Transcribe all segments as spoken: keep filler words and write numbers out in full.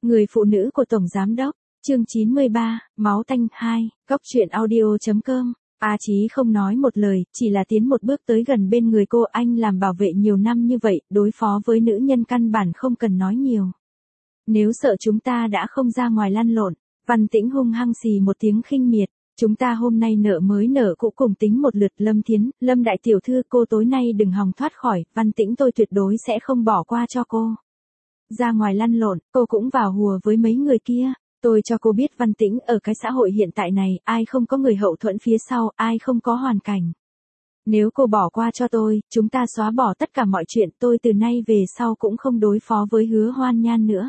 Người phụ nữ của Tổng Giám Đốc, chương chín mươi ba, Máu tanh hai, Cóc truyện audio.com. A Chí không nói một lời, chỉ là tiến một bước tới gần bên người cô. Anh làm bảo vệ nhiều năm như vậy, đối phó với nữ nhân căn bản không cần nói nhiều. Nếu sợ chúng ta đã không ra ngoài lăn lộn, Văn Tĩnh hung hăng xì một tiếng khinh miệt. Chúng ta hôm nay nợ mới nợ cũ cùng tính một lượt. Lâm Thiến, Lâm đại tiểu thư, cô tối nay đừng hòng thoát khỏi, Văn Tĩnh tôi tuyệt đối sẽ không bỏ qua cho cô. Ra ngoài lăn lộn, cô cũng vào hùa với mấy người kia. Tôi cho cô biết Văn Tĩnh, ở cái xã hội hiện tại này, ai không có người hậu thuẫn phía sau, ai không có hoàn cảnh. Nếu cô bỏ qua cho tôi, chúng ta xóa bỏ tất cả mọi chuyện, tôi từ nay về sau cũng không đối phó với Hứa Hoan Nhan nữa.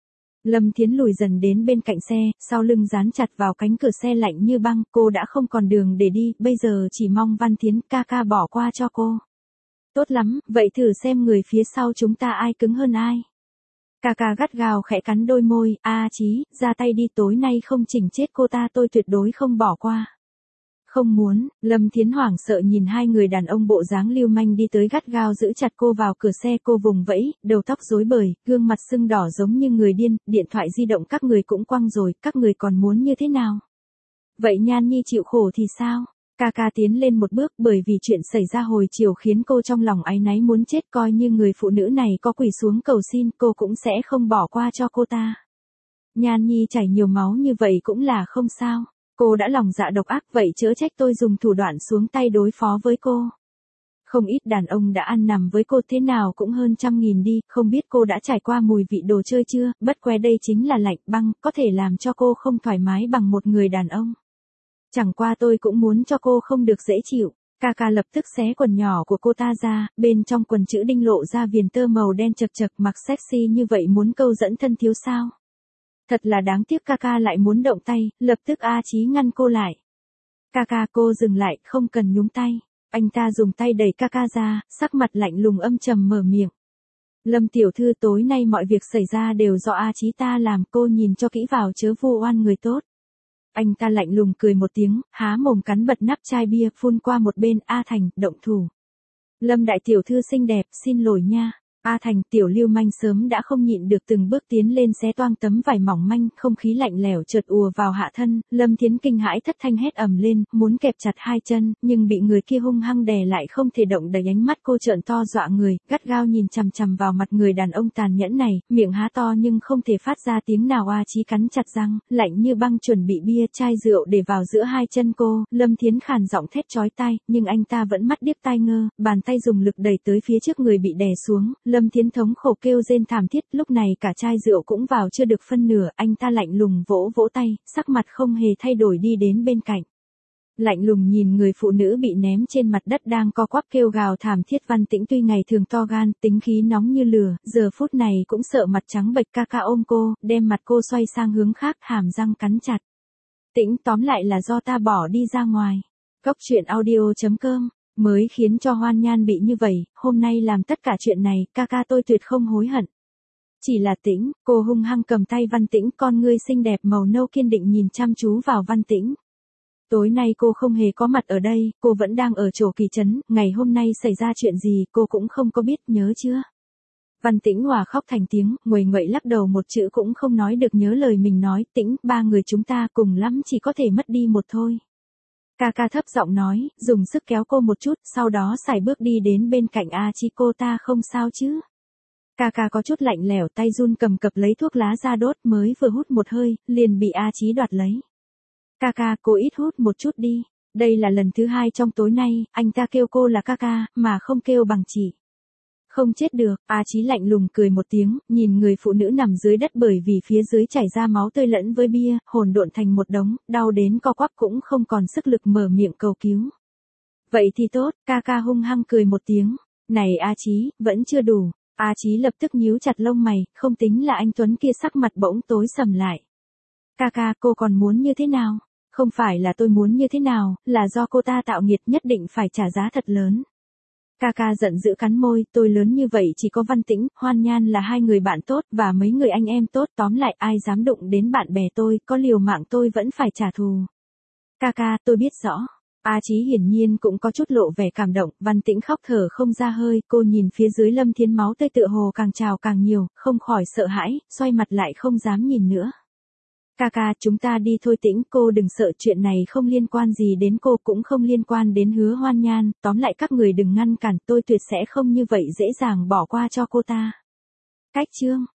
Lâm Thiến lùi dần đến bên cạnh xe, sau lưng dán chặt vào cánh cửa xe lạnh như băng. Cô đã không còn đường để đi, bây giờ chỉ mong Văn Thiến ca ca bỏ qua cho cô. Tốt lắm, vậy thử xem người phía sau chúng ta ai cứng hơn ai. Ca ca gắt gao khẽ cắn đôi môi. A Chí, ra tay đi, tối nay không chỉnh chết cô ta tôi tuyệt đối không bỏ qua. Không muốn. Lâm Thiến hoảng sợ nhìn hai người đàn ông bộ dáng lưu manh đi tới, gắt gao giữ chặt cô vào cửa xe. Cô vùng vẫy, đầu tóc rối bời, gương mặt sưng đỏ giống như người điên, điện thoại di động các người cũng quăng rồi, các người còn muốn như thế nào? Vậy Nhan Nhi chịu khổ thì sao? Ca ca tiến lên một bước, bởi vì chuyện xảy ra hồi chiều khiến cô trong lòng áy náy muốn chết. Coi như người phụ nữ này có quỳ xuống cầu xin, cô cũng sẽ không bỏ qua cho cô ta. Nhan Nhi chảy nhiều máu như vậy cũng là không sao. Cô đã lòng dạ độc ác, vậy chớ trách tôi dùng thủ đoạn xuống tay đối phó với cô. Không ít đàn ông đã ăn nằm với cô, thế nào cũng hơn trăm nghìn đi, không biết cô đã trải qua mùi vị đồ chơi chưa, bất que đây chính là lạnh băng, có thể làm cho cô không thoải mái bằng một người đàn ông. Chẳng qua tôi cũng muốn cho cô không được dễ chịu. Ca ca lập tức xé quần nhỏ của cô ta ra, bên trong quần chữ đinh lộ ra viền tơ màu đen chật chật, mặc sexy như vậy muốn câu dẫn thân thiếu sao. Thật là đáng tiếc. Ca ca lại muốn động tay, lập tức A Chí ngăn cô lại. Ca ca, cô dừng lại, không cần nhúng tay. Anh ta dùng tay đẩy ca ca ra, sắc mặt lạnh lùng âm trầm mở miệng. Lâm tiểu thư, tối nay mọi việc xảy ra đều do A Chí ta làm, cô nhìn cho kỹ vào chớ vu oan người tốt. Anh ta lạnh lùng cười một tiếng, há mồm cắn bật nắp chai bia, phun qua một bên. A Thành, động thủ. Lâm đại tiểu thư xinh đẹp, xin lỗi nha. A Thành, tiểu lưu manh sớm đã không nhịn được, từng bước tiến lên xé toang tấm vải mỏng manh. Không khí lạnh lẽo chợt ùa vào hạ thân. Lâm Thiến kinh hãi thất thanh hét ầm lên, muốn kẹp chặt hai chân, nhưng bị người kia hung hăng đè lại, không thể động đậy. Ánh mắt cô trợn to dọa người, gắt gao nhìn chằm chằm vào mặt người đàn ông tàn nhẫn này, miệng há to nhưng không thể phát ra tiếng nào. A Chí cắn chặt răng, lạnh như băng chuẩn bị bia chai rượu để vào giữa hai chân cô. Lâm Thiến khàn giọng thét chói tai, nhưng anh ta vẫn mắt điếc tai ngơ, bàn tay dùng lực đẩy tới phía trước người bị đè xuống. Lâm Thiến thống khổ kêu rên thảm thiết, lúc này cả chai rượu cũng vào chưa được phân nửa. Anh ta lạnh lùng vỗ vỗ tay, sắc mặt không hề thay đổi đi đến bên cạnh. Lạnh lùng nhìn người phụ nữ bị ném trên mặt đất đang co quắp kêu gào thảm thiết. Văn Tĩnh tuy ngày thường to gan, tính khí nóng như lửa, giờ phút này cũng sợ mặt trắng bệch. Ca ca ôm cô, đem mặt cô xoay sang hướng khác, hàm răng cắn chặt. Tĩnh, tóm lại là do ta bỏ đi ra ngoài. Cóc truyện audio.com mới khiến cho Hoan Nhan bị như vậy, hôm nay làm tất cả chuyện này, ca ca tôi tuyệt không hối hận. Chỉ là Tĩnh, cô hung hăng cầm tay Văn Tĩnh, con ngươi xinh đẹp màu nâu kiên định nhìn chăm chú vào Văn Tĩnh. Tối nay cô không hề có mặt ở đây, cô vẫn đang ở chỗ Kỳ Trấn, ngày hôm nay xảy ra chuyện gì cô cũng không có biết, nhớ chưa? Văn Tĩnh hòa khóc thành tiếng, nguầy nguậy lắc đầu một chữ cũng không nói được. Nhớ lời mình nói, Tĩnh, ba người chúng ta cùng lắm chỉ có thể mất đi một thôi. Ca ca thấp giọng nói, dùng sức kéo cô một chút, sau đó sải bước đi đến bên cạnh A Chí. Cô ta không sao chứ? Ca ca có chút lạnh lẽo, tay run cầm cập lấy thuốc lá ra đốt, mới vừa hút một hơi, liền bị A Chí đoạt lấy. Ca ca, cô ít hút một chút đi. Đây là lần thứ hai trong tối nay, anh ta kêu cô là ca ca, mà không kêu bằng chị. Không chết được. A Chí lạnh lùng cười một tiếng, nhìn người phụ nữ nằm dưới đất bởi vì phía dưới chảy ra máu tươi lẫn với bia, hỗn độn thành một đống, đau đến co quắp cũng không còn sức lực mở miệng cầu cứu. Vậy thì tốt. Ca ca hung hăng cười một tiếng. Này A Chí, vẫn chưa đủ. A Chí lập tức nhíu chặt lông mày, không tính là anh Tuấn kia sắc mặt bỗng tối sầm lại. Ca ca, cô còn muốn như thế nào? Không phải là tôi muốn như thế nào, là do cô ta tạo nghiệt, nhất định phải trả giá thật lớn. Ca ca giận dữ cắn môi, tôi lớn như vậy chỉ có Văn Tĩnh, Hoan Nhan là hai người bạn tốt và mấy người anh em tốt, tóm lại ai dám đụng đến bạn bè tôi, có liều mạng tôi vẫn phải trả thù. Ca ca, tôi biết rõ. A Chí hiển nhiên cũng có chút lộ vẻ cảm động, Văn Tĩnh khóc thở không ra hơi, cô nhìn phía dưới Lâm Thiến máu tươi tựa hồ càng trào càng nhiều, không khỏi sợ hãi, xoay mặt lại không dám nhìn nữa. Ca ca, chúng ta đi thôi Tĩnh, cô đừng sợ, chuyện này không liên quan gì đến cô, cũng không liên quan đến Hứa Hoan Nhan, tóm lại các người đừng ngăn cản, tôi tuyệt sẽ không như vậy dễ dàng bỏ qua cho cô ta. Cách chương